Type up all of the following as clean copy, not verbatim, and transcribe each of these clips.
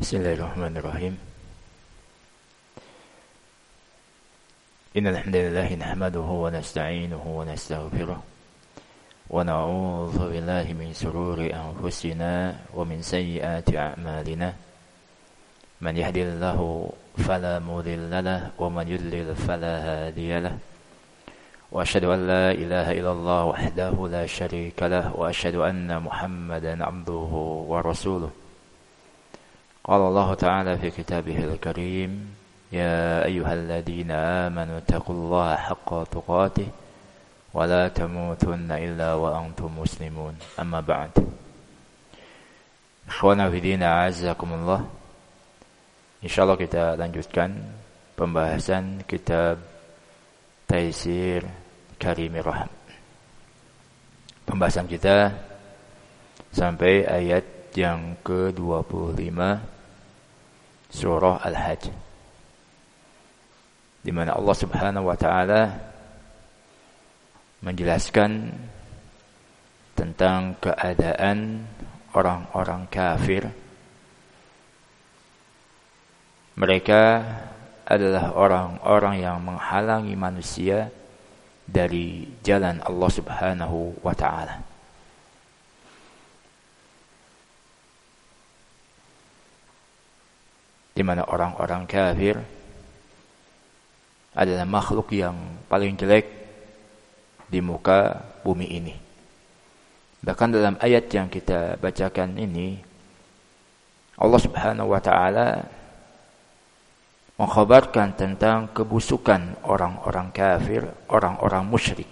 Bismillahirrahmanirrahim. Innal hamdalillah nahmaduhu wa nasta'inuhu wa nastaghfiruh wa na'udzu billahi min shururi anfusina wa min sayyiati a'malina. Man yahdihillahu fala mudilla lahu wa man yudlil fala hadiya lahu. Wa asyhadu an la ilaha illallah wahdahu la syarika lahu wa asyhadu anna Muhammadan 'abduhu wa rasuluh. Qala Allah Ta'ala fi kitabihil karim, ya ayyuhalladzina amanu taqullaha haqqa tuqatih wa la tamutunna illa wa antum muslimun. Amma ba'd. Ikhwana fi din, a'azzakumullah. Insyaallah kita lanjutkan pembahasan kitab Taisir Karimir Rahman. Pembahasan kita sampai ayat yang ke-25 surah Al-Hajj, di mana Allah Subhanahu wa taala menjelaskan tentang keadaan orang-orang kafir. Mereka adalah orang-orang yang menghalangi manusia dari jalan Allah Subhanahu wa taala. Di mana orang-orang kafir adalah makhluk yang paling jelek di muka bumi ini. Bahkan dalam ayat yang kita bacakan ini, Allah Subhanahu wa taala mengkhabarkan tentang kebusukan orang-orang kafir, orang-orang musyrik.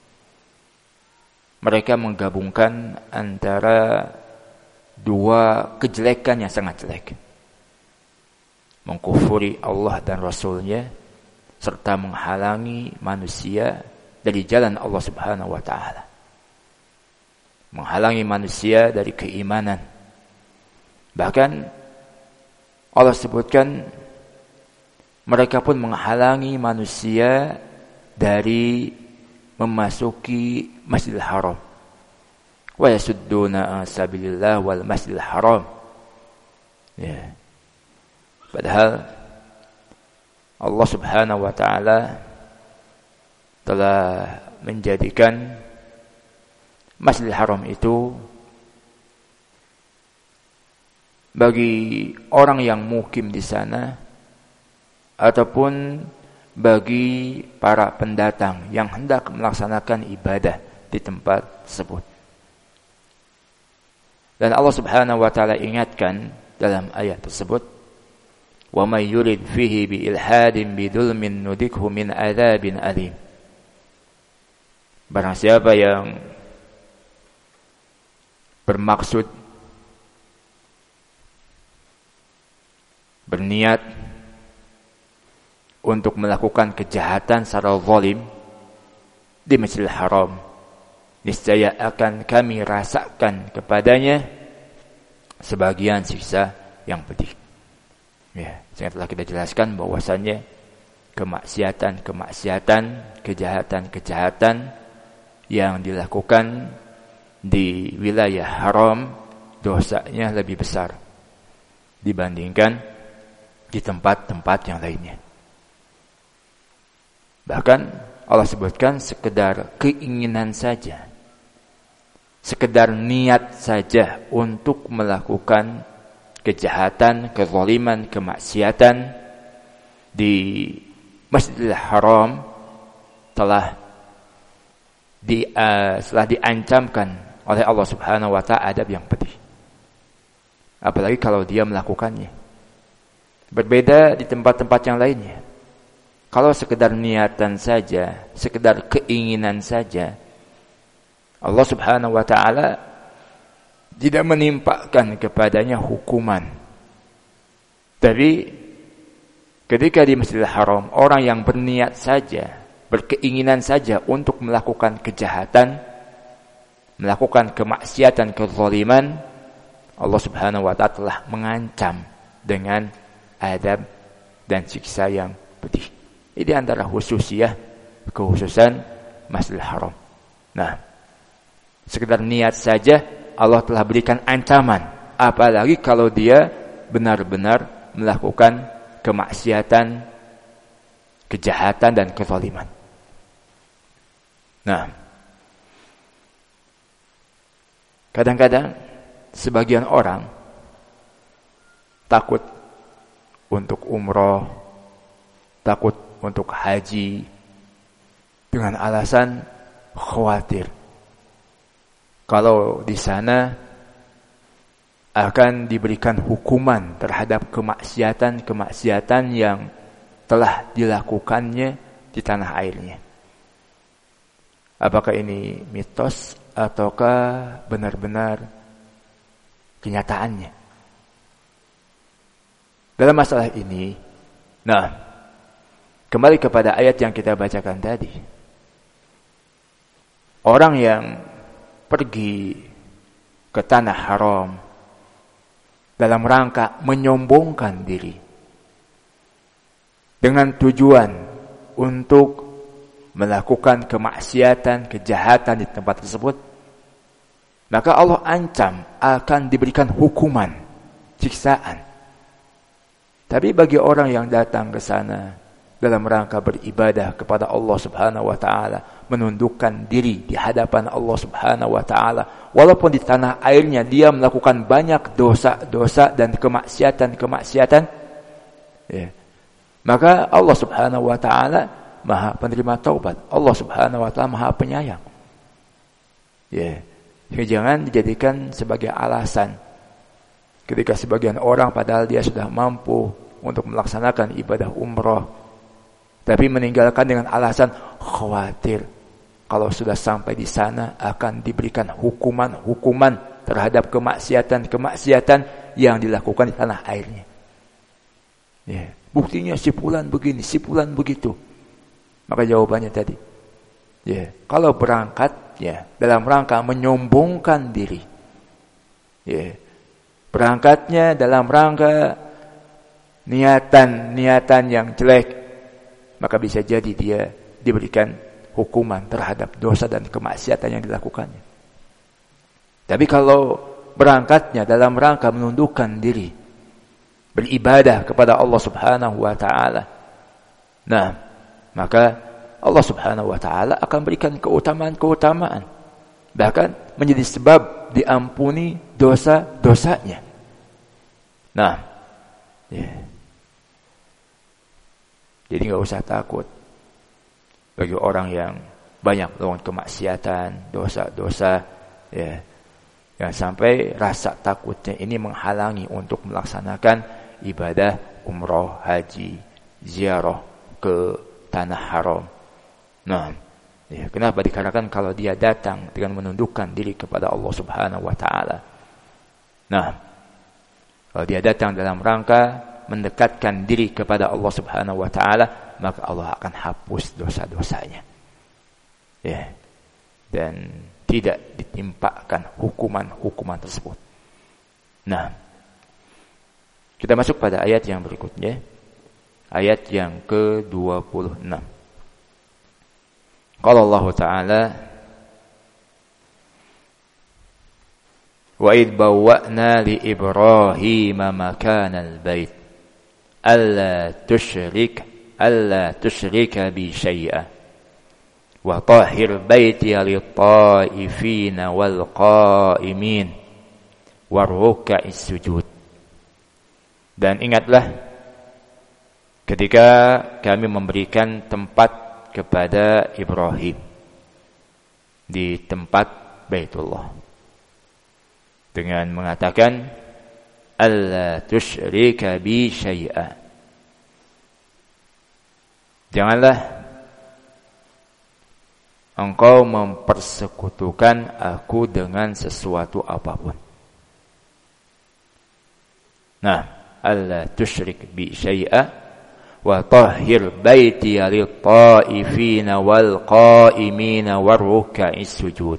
Mereka menggabungkan antara dua kejelekan yang sangat jelek: mengkufuri Allah dan Rasulnya, serta menghalangi manusia dari jalan Allah Subhanahu wa ta'ala. Menghalangi manusia dari keimanan. Bahkan Allah sebutkan mereka pun menghalangi manusia dari memasuki Masjidil Haram. Wa yasudduna an sabilillah wal Masjidil Haram. Ya. Padahal Allah Subhanahu wa taala telah menjadikan Masjidil Haram itu bagi orang yang mukim di sana ataupun bagi para pendatang yang hendak melaksanakan ibadah di tempat tersebut. Dan Allah Subhanahu wa taala ingatkan dalam ayat tersebut, wa may yurid fihi bi ilhadin bidzulmin nudikhu min adzabin alim. Barang siapa yang bermaksud, berniat untuk melakukan kejahatan secara zalim di Masjidil Haram, niscaya akan kami rasakan kepadanya sebagian siksa yang pedih. Ya, telah kita jelaskan bahwasannya kemaksiatan, kejahatan yang dilakukan di wilayah haram dosanya lebih besar dibandingkan di tempat-tempat yang lainnya. Bahkan Allah sebutkan sekedar keinginan saja, sekedar niat saja untuk melakukan kejahatan, kezaliman, kemaksiatan di Masjidil Haram telah diancamkan oleh Allah Subhanahu wa taala adab yang pedih. Apalagi kalau dia melakukannya. Berbeda di tempat-tempat yang lainnya. Kalau sekedar niatan saja, sekedar keinginan saja, Allah Subhanahu wa taala tidak menimpakan kepadanya hukuman. Tapi ketika di Masjidil Haram, orang yang berniat saja, berkeinginan saja untuk melakukan kejahatan, melakukan kemaksiatan, kezaliman, Allah Subhanahu wa taala telah mengancam dengan adab dan siksa yang pedih. Ini antara khususan Masjidil Haram. Nah, sekedar niat saja Allah telah berikan ancaman, apalagi kalau dia benar-benar melakukan kemaksiatan, kejahatan dan kezaliman. Nah, kadang-kadang sebagian orang takut untuk umroh, takut untuk haji dengan alasan khawatir kalau di sana akan diberikan hukuman terhadap kemaksiatan yang telah dilakukannya di tanah airnya. Apakah ini mitos ataukah benar-benar kenyataannya? Dalam masalah ini, nah, kembali kepada ayat yang kita bacakan tadi. Orang yang pergi ke tanah haram dalam rangka menyombongkan diri dengan tujuan untuk melakukan kemaksiatan, kejahatan di tempat tersebut, maka Allah ancam akan diberikan hukuman, siksaan. Tapi bagi orang yang datang ke sana dalam rangka beribadah kepada Allah Subhanahu wa taala, menundukkan diri di hadapan Allah Subhanahu wa taala, walaupun di tanah airnya dia melakukan banyak dosa-dosa dan kemaksiatan, ya, maka Allah Subhanahu wa taala Maha penerima taubat. Allah Subhanahu wa taala Maha penyayang. Ya, jangan dijadikan sebagai alasan ketika sebagian orang padahal dia sudah mampu untuk melaksanakan ibadah umroh, tapi meninggalkan dengan alasan khawatir kalau sudah sampai di sana akan diberikan hukuman terhadap kemaksiatan yang dilakukan di tanah airnya. Ya, buktinya si fulan begini, si fulan begitu. Maka jawabannya tadi, ya, kalau berangkat ya dalam rangka menyombongkan diri, ya, berangkatnya dalam rangka niatan yang jelek, maka bisa jadi dia diberikan hukuman terhadap dosa dan kemaksiatan yang dilakukannya. Tapi kalau berangkatnya dalam rangka menundukkan diri, beribadah kepada Allah Subhanahu wa taala, nah, maka Allah Subhanahu wa taala akan berikan keutamaan, bahkan menjadi sebab diampuni dosa-dosanya. Nah, ya. Jadi enggak usah takut bagi orang yang banyak melakukan kemaksiatan, dosa-dosa, ya. Yang sampai rasa takutnya ini menghalangi untuk melaksanakan ibadah umroh, haji, ziarah ke tanah haram. Nah, ya, kenapa? Dikarenakan kalau dia datang dengan menundukkan diri kepada Allah Subhanahu wa taala. Nah, kalau dia datang dalam rangka mendekatkan diri kepada Allah Subhanahu wa taala, maka Allah akan hapus dosa-dosanya. Ya. Dan tidak ditimpakan hukuman tersebut. Nah, kita masuk pada ayat yang berikutnya. Ayat yang ke-26. Qala Allah Ta'ala, wa idh bawwa'na li Ibrahima makanal bait alla tushrika bi syai'a wa tahhir baiti lit-ta'ifina wal qa'imin warruka'is sujud. Dan ingatlah ketika kami memberikan tempat kepada Ibrahim di tempat Baitullah dengan mengatakan alla tusyrika bi syai'a, janganlah engkau mempersekutukan aku dengan sesuatu apapun. Nah, alla tusyrik bi syai'a wa tahhir baiti lit-ta'ifina wal qa'imina warruka'is sujud.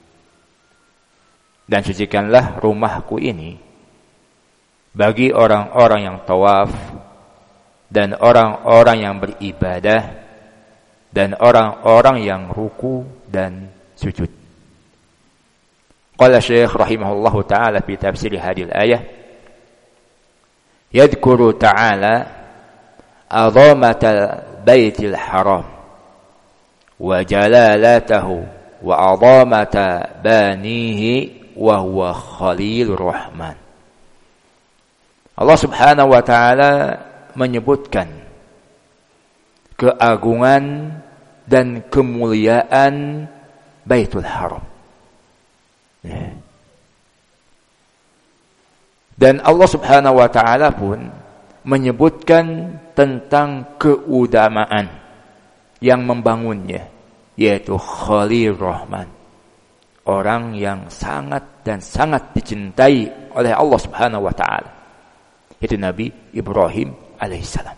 Dan sucikanlah rumahku ini bagi orang-orang yang tawaf dan orang-orang yang beribadah dan orang-orang yang ruku dan sujud. Qala Syekh rahimahullahu taala fi tafsir hadhihi al-ayah, yadhkuru ta'ala azamatal baitil haram wa jalalatahu wa azamata banihi wa huwa khalilur rahman. Allah Subhanahu wa ta'ala menyebutkan keagungan dan kemuliaan Baitul Haram. Dan Allah Subhanahu wa ta'ala pun menyebutkan tentang keutamaan yang membangunnya, yaitu Khalil Rahman, orang yang sangat dan sangat dicintai oleh Allah Subhanahu wa ta'ala, itu Nabi Ibrahim alaihissalam.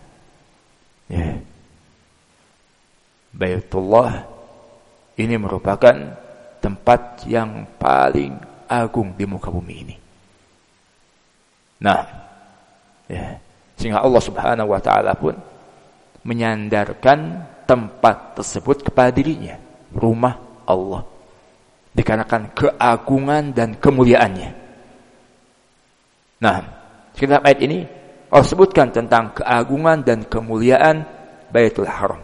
Baitullah ini merupakan tempat yang paling agung di muka bumi ini. Nah, sehingga Allah Subhanahu wa ta'ala pun menyandarkan tempat tersebut kepada dirinya, rumah Allah, dikarenakan keagungan dan kemuliaannya. Nah, sekitar ayat ini Allah sebutkan tentang keagungan dan kemuliaan Baitul Haram.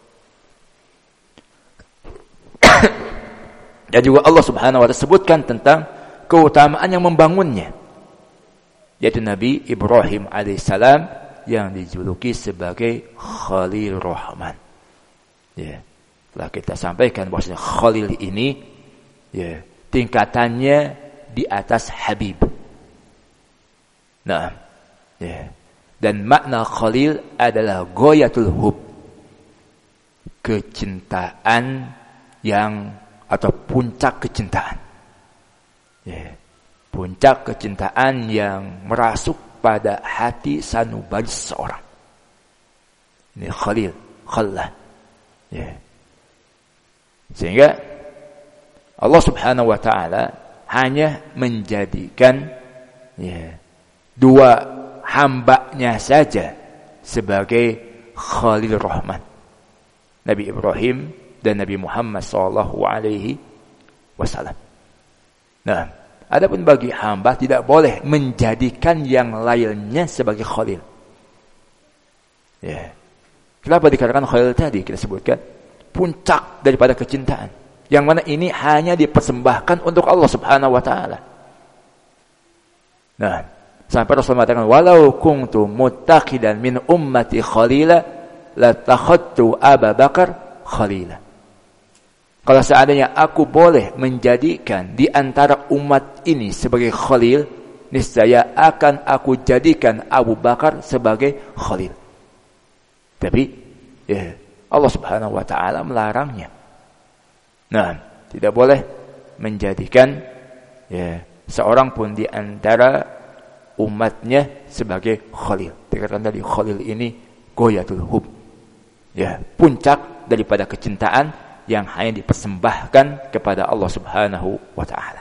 Dan juga Allah Subhanahu wa ta'ala sebutkan tentang keutamaan yang membangunnya, yaitu Nabi Ibrahim alaihissalam yang dijuluki sebagai Khalil Rahman. Telah kita sampaikan bahwa Khalil ini tingkatannya di atas Habib. Nah, dan makna Khalil adalah goyatul hub, kecintaan yang atau puncak kecintaan. Puncak kecintaan yang merasuk pada hati sanubari seseorang. Ini Khalil, Khallah. Sehingga Allah Subhanahu wa ta'ala hanya menjadikan dua hambanya saja sebagai Khalil Rahman, Nabi Ibrahim dan Nabi Muhammad sallallahu alaihi wasallam. Nah, adapun bagi hamba tidak boleh menjadikan yang lainnya sebagai Khalil. Kenapa dikatakan Khalil tadi? Kita sebutkan puncak daripada kecintaan, yang mana ini hanya dipersembahkan untuk Allah Subhanahu wa ta'ala. Nah, sampai Rasul mengatakan, walau kuntu muttaqidan min ummati khalila latakhadtu Abu Bakar khalila. Kalau seandainya aku boleh menjadikan di antara umat ini sebagai Khalil, niscaya akan aku jadikan Abu Bakar sebagai Khalil. Tapi Allah Subhanahu wa ta'ala melarangnya. Nah, tidak boleh menjadikan seorang pun di antara umatnya sebagai Khalil. Dikatakan tadi Khalil ini goyatul hub, puncak daripada kecintaan yang hanya dipersembahkan kepada Allah Subhanahu wa ta'ala.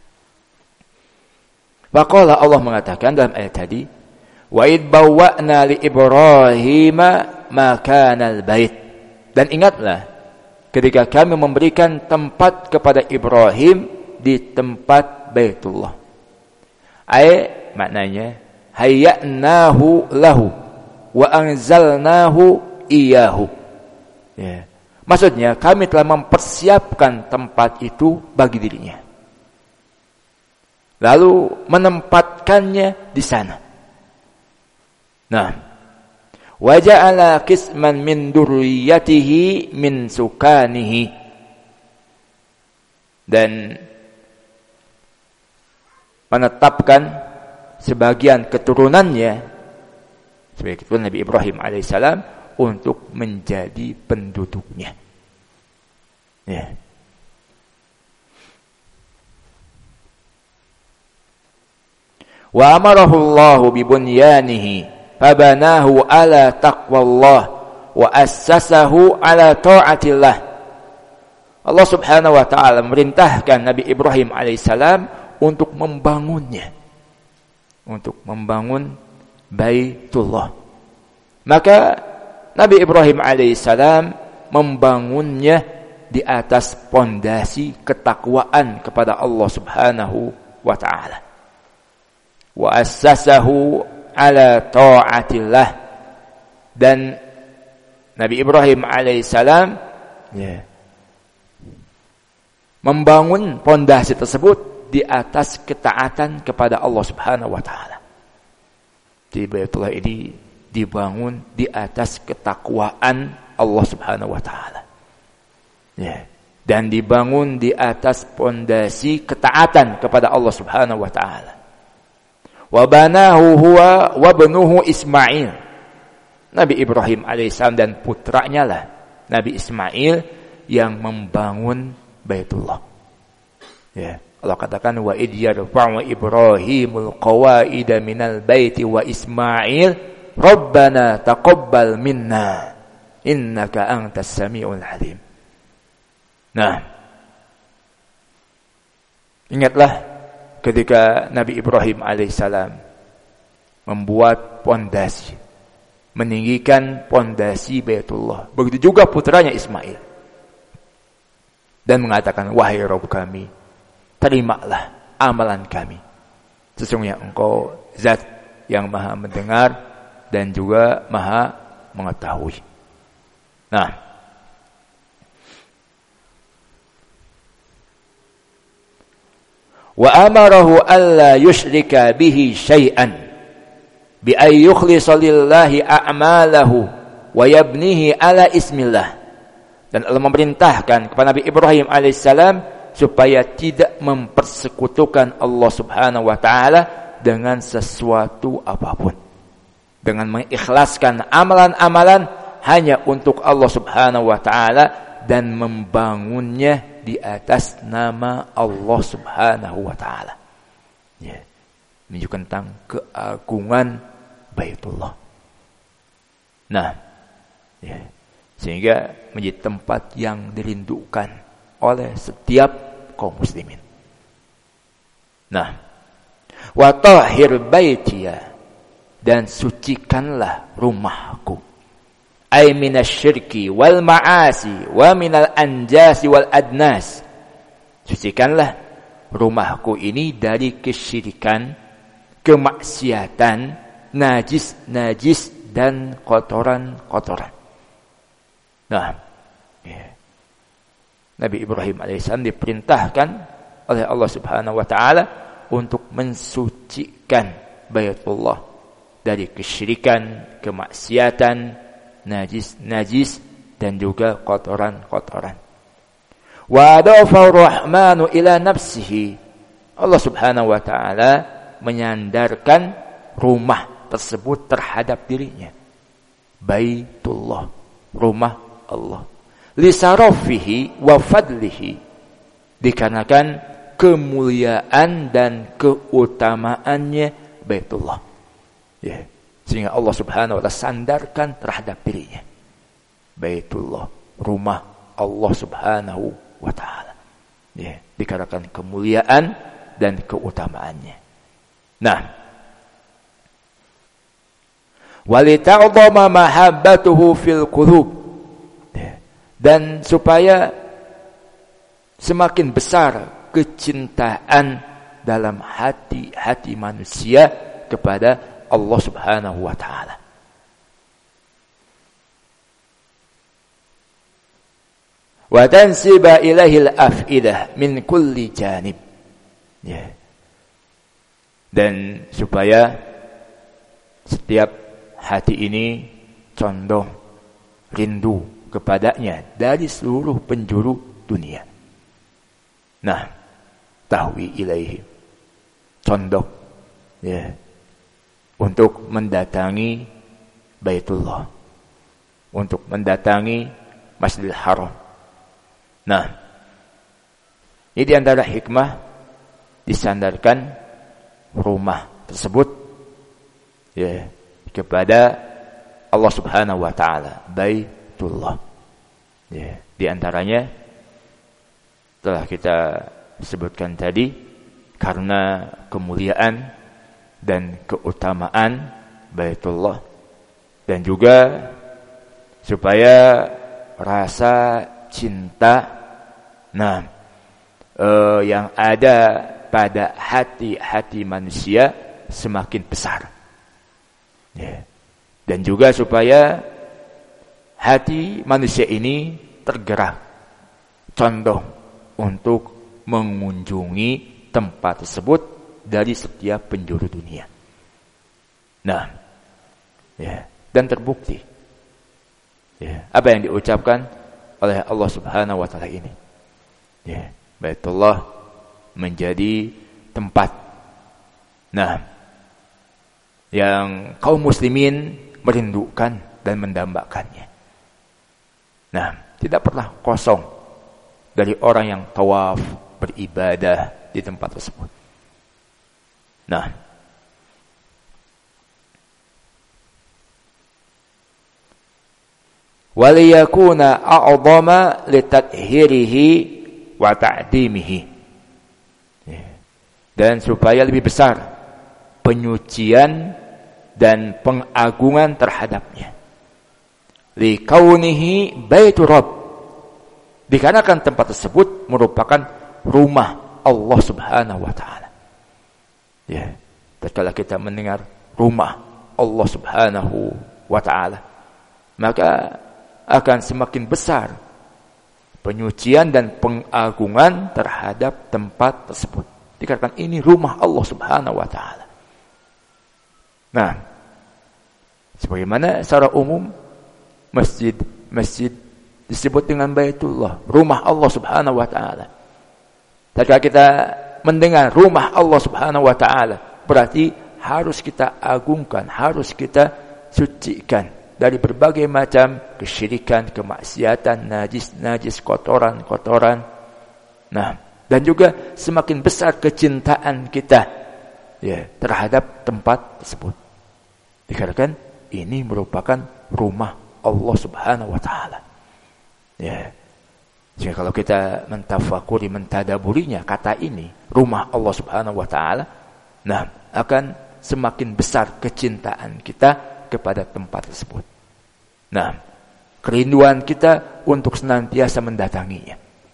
Maka Allah mengatakan dalam ayat tadi, wa id bawwa'na li Ibrahima makanal bait. Dan ingatlah ketika kami memberikan tempat kepada Ibrahim di tempat Baitullah. Maknanya hayya'nahu lahu wa anzalnahu iyahu. Maksudnya kami telah mempersiapkan tempat itu bagi dirinya, lalu menempatkannya di sana. Nah, wa ja'ala qisman min dzurriyyatihi min sukanihi, dan menetapkan sebagian keturunannya, sebagai keturunan Nabi Ibrahim alaihissalam, untuk menjadi penduduknya. Wa amarahu Allahu bi bunyanihi fabanahu ala taqwallah wa assasahu ala ta'atillah. Allah Subhanahu wa ta'ala memerintahkan Nabi Ibrahim alaihissalam untuk membangunnya, untuk membangun Baitullah. Maka Nabi Ibrahim alaihissalam membangunnya di atas pondasi ketakwaan kepada Allah Subhanahu wa ta'ala. Wa assasahu ala ta'atillah. Dan Nabi Ibrahim alaihissalam membangun pondasi tersebut di atas ketaatan kepada Allah Subhanahu wa taala. Jadi Baitullah ini dibangun di atas ketakwaan Allah Subhanahu wa taala. Dan dibangun di atas pondasi ketaatan kepada Allah Subhanahu wa taala. Wa banahu huwa wa ibnuhu Ismail. Nabi Ibrahim alaihissalam dan putranya lah Nabi Ismail yang membangun Baitullah. Allah katakan wa id yarfa'u Ibrahimul qawaida minal baiti wa Ismail Rabbana taqabbal minna innaka antas samiul alim. Nah, ingatlah ketika Nabi Ibrahim alaihissalam membuat pondasi, meninggikan pondasi Baitullah. Begitu juga putranya Ismail. Dan mengatakan, wahai Rabb kami, terimalah amalan kami. Sesungguhnya Engkau zat yang maha mendengar dan juga maha mengetahui. Nah, wa amarahu alla yusyrika bihi syai'an bi ay yukhlisa lillahi a'malahu wa yabnihi ala ismillah. Dan Allah memerintahkan kepada Nabi Ibrahim alaihissalam supaya tidak mempersekutukan Allah Subhanahu wa taala dengan sesuatu apapun. Dengan mengikhlaskan amalan-amalan hanya untuk Allah Subhanahu wa taala dan membangunnya di atas nama Allah Subhanahu wa taala. Menunjukkan tentang keagungan Baitullah. Nah, sehingga menjadi tempat yang dirindukan oleh setiap kaum muslimin. Nah, wa tahhir baitiya, dan sucikanlah rumahku, ay minasyirki wal ma'asi wa minal anjasi wal adnas. Sucikanlah rumahku ini dari kesyirikan, kemaksiatan, najis dan kotoran-kotoran. Nah, Nabi Ibrahim alaihissalam diperintahkan oleh Allah Subhanahu wa taala untuk mensucikan Baitullah dari kesyirikan, kemaksiatan, najis dan juga kotoran-kotoran. Wa adafa ar-rahmanu ila nafsihi. Allah Subhanahu wa taala menyandarkan rumah tersebut terhadap dirinya. Baitullah, rumah Allah. Lisarafihi wa fadlihi, dikarenakan kemuliaan dan keutamaannya Baitullah. Sehingga Allah Subhanahu wa taala sandarkan terhadap dirinya. Baitullah, rumah Allah Subhanahu wa taala. Dikarenakan kemuliaan dan keutamaannya. Nah, walita'dhama mahabbatuhu fil qulub, dan supaya semakin besar kecintaan dalam hati-hati manusia kepada Allah Subhanahu wa taala. Wa tansiba ilaihi al-afidah min kulli janib. Dan supaya setiap hati ini condong rindu kepadanya dari seluruh penjuru dunia. Nah, tahwi ilaihi, condong untuk mendatangi Baitullah, untuk mendatangi Masjidil Haram. Nah, ini di antara hikmah disandarkan rumah tersebut kepada Allah Subhanahu wa taala, Baitullah. Di antaranya telah kita sebutkan tadi, karena kemuliaan dan keutamaan Baitullah, dan juga supaya rasa cinta yang ada pada hati-hati manusia semakin besar. Ya. Dan juga supaya hati manusia ini tergerak, condong untuk mengunjungi tempat tersebut dari setiap penjuru dunia. Nah, ya, dan terbukti ya, apa yang diucapkan oleh Allah Subhanahu wa taala ini. Ya, Baitullah menjadi tempat yang kaum muslimin merindukan dan mendambakannya. Tidak pernah kosong dari orang yang tawaf beribadah di tempat tersebut. Waliyakuna a'zama litathhirihi wa ta'dimihi. Dan supaya lebih besar penyucian dan pengagungan terhadapnya. Likaunihi baitur rabb. Dikarenakan tempat tersebut merupakan rumah Allah Subhanahu wa taala. Ya, tatkala kita mendengar rumah Allah Subhanahu wa taala, maka akan semakin besar penyucian dan pengagungan terhadap tempat tersebut. Dikatakan ini rumah Allah Subhanahu wa taala. Sebagaimana secara umum masjid disebut dengan Baitullah, rumah Allah Subhanahu wa taala. Tatkala kita mendengar rumah Allah Subhanahu wa taala, berarti harus kita agungkan, harus kita sucikan dari berbagai macam kesyirikan, kemaksiatan, najis, kotoran. Dan juga semakin besar kecintaan kita terhadap tempat tersebut. Dikarenakan ini merupakan rumah Allah Subhanahu wa taala. Jika kalau kita mentafakuri, mentadaburinya kata ini, rumah Allah Subhanahu wa taala, akan semakin besar kecintaan kita kepada tempat tersebut. Kerinduan kita untuk senantiasa mendatanginya.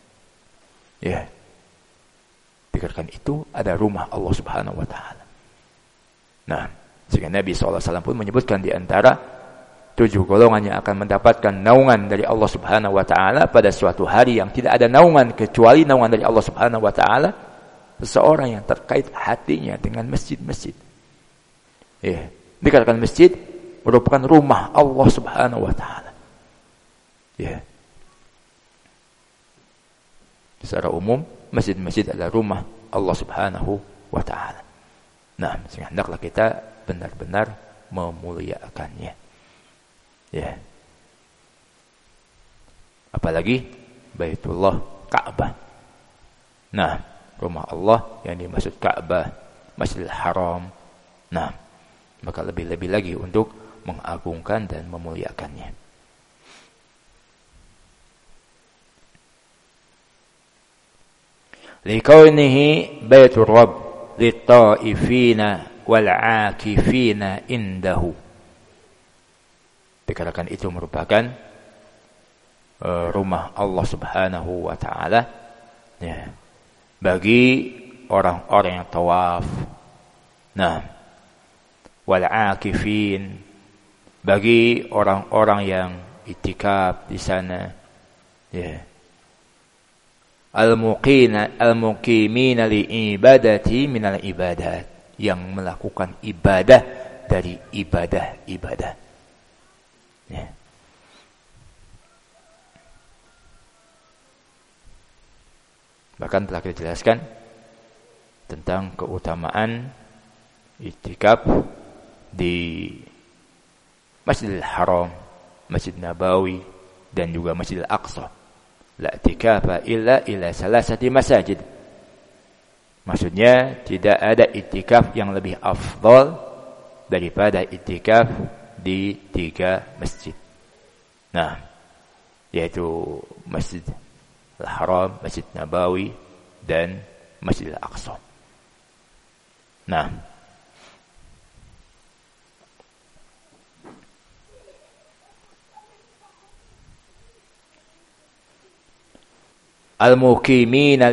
Dikarenakan itu ada rumah Allah Subhanahu wa taala. Sehingga Nabi SAW pun menyebutkan di antara 7 golongan yang akan mendapatkan naungan dari Allah Subhanahu wa taala pada suatu hari yang tidak ada naungan kecuali naungan dari Allah Subhanahu wa taala, seseorang yang terkait hatinya dengan masjid-masjid. Dikatakan masjid merupakan rumah Allah Subhanahu wa taala. Secara umum masjid-masjid adalah rumah Allah Subhanahu wa taala. Sehingga hendaklah kita benar-benar memuliakannya. Apalagi Baitullah Ka'bah. Rumah Allah yang dimaksud Ka'bah, Masjidil Haram. Maka lebih-lebih lagi untuk mengagungkan dan memuliakannya. Likaunihi baitur rabb lit-ta'ifina wal-'akifina indahu. Dikarenakan itu merupakan rumah Allah Subhanahu wa taala bagi orang-orang yang tawaf. Wal-'akifin, bagi orang-orang yang itikaf di sana. Al-muqimina li'ibadati minal ibadat, yang melakukan ibadah dari ibadah-ibadah. Bahkan telah kita jelaskan tentang keutamaan itikaf di Masjidil Haram, Masjid Nabawi, dan juga Masjidil Aqsa. La i'tikafa illa salasati masajid. Maksudnya tidak ada i'tikaf yang lebih afdal daripada i'tikaf di 3 masjid. Yaitu Masjid Al-Haram, Masjid Nabawi, dan Masjid Al-Aqsa. Al-muqimina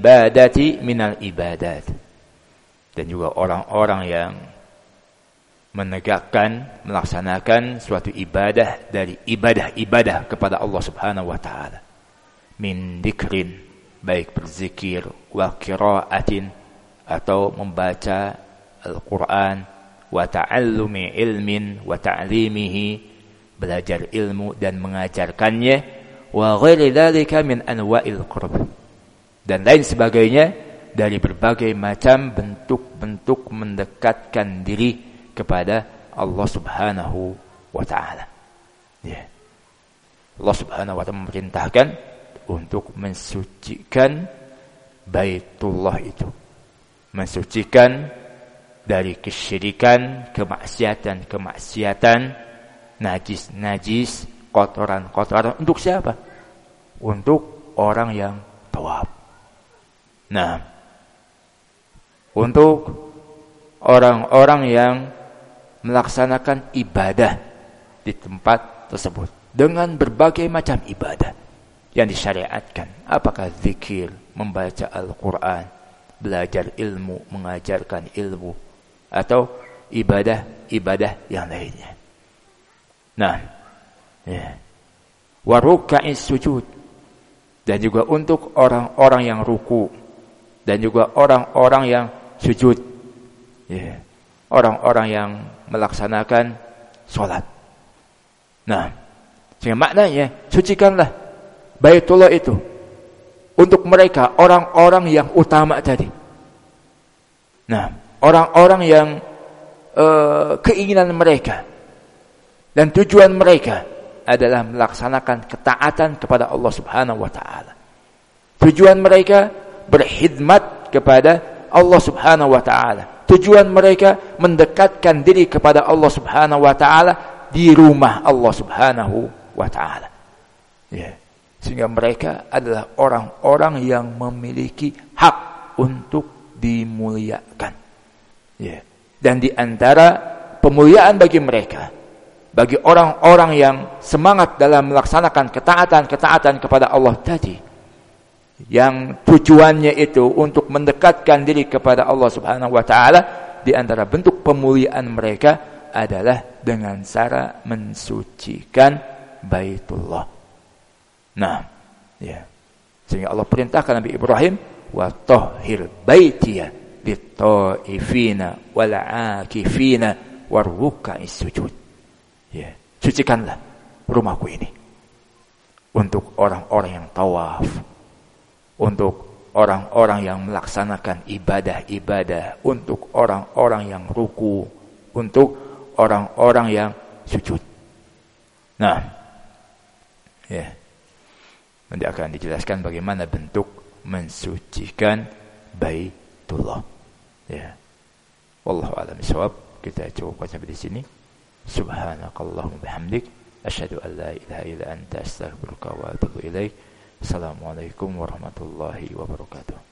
li'ibadati minal ibadat, dan juga orang-orang yang menegakkan, melaksanakan suatu ibadah dari ibadah-ibadah kepada Allah Subhanahu wa taala. Min dzikrin, baik berzikir, wa qiraatin, atau membaca Al-Qur'an, wa ta'allumi ilmin wa ta'limihi, belajar ilmu dan mengajarkannya, wa ghairi dzalika min anwa'il qurb, dan lain sebagainya dari berbagai macam bentuk-bentuk mendekatkan diri kepada Allah Subhanahu wa taala. Ya. Allah Subhanahu wa taala memerintahkan untuk mensucikan Baitullah itu. Mensucikan dari kesyirikan, kemaksiatan, najis-najis, kotoran-kotoran. Untuk siapa? Untuk orang yang tawaf. Nah, untuk orang-orang yang melaksanakan ibadah di tempat tersebut dengan berbagai macam ibadah yang disyariatkan. Apakah zikir, membaca Al-Quran, belajar ilmu, mengajarkan ilmu, atau ibadah-ibadah yang lainnya. Nah, ya. Wa ruka'is sujud, dan juga untuk orang-orang yang ruku, dan juga orang-orang yang sujud. Ya. Orang-orang yang melaksanakan sholat. Nah, sehingga maknanya sucikanlah Baitullah itu untuk mereka orang-orang yang utama tadi. Nah, orang-orang yang keinginan mereka dan tujuan mereka adalah melaksanakan ketaatan kepada Allah Subhanahu wa taala. Tujuan mereka berkhidmat kepada Allah Subhanahu wa taala. Tujuan mereka mendekatkan diri kepada Allah Subhanahu wa taala di rumah Allah Subhanahu wa taala. Ya. Sehingga mereka adalah orang-orang yang memiliki hak untuk dimuliakan. Ya. Dan di antara pemuliaan bagi mereka, bagi orang-orang yang semangat dalam melaksanakan ketaatan kepada Allah tadi, yang tujuannya itu untuk mendekatkan diri kepada Allah Subhanahu wa taala, di antara bentuk pemuliaan mereka adalah dengan cara mensucikan Baitullah. Nah, ya. Sehingga Allah perintahkan Nabi Ibrahim, wa tahhir baitiya lit-taifina wal 'akifina warruka'is sujud. Ya, sucikanlah rumahku ini untuk orang-orang yang tawaf, untuk orang-orang yang melaksanakan ibadah-ibadah, untuk orang-orang yang ruku, untuk orang-orang yang sujud. Nah, ya. Nanti akan dijelaskan bagaimana bentuk mensucikan Baitullah. Ya. Wallahu a'lam bishawab. Kita cukupkan sampai di sini. Subhanakallahumma bihamdik, asyhadu an la ilaha illa anta, astaghfiruka wa atubu ilaik. Assalamualaikum warahmatullahi wabarakatuh.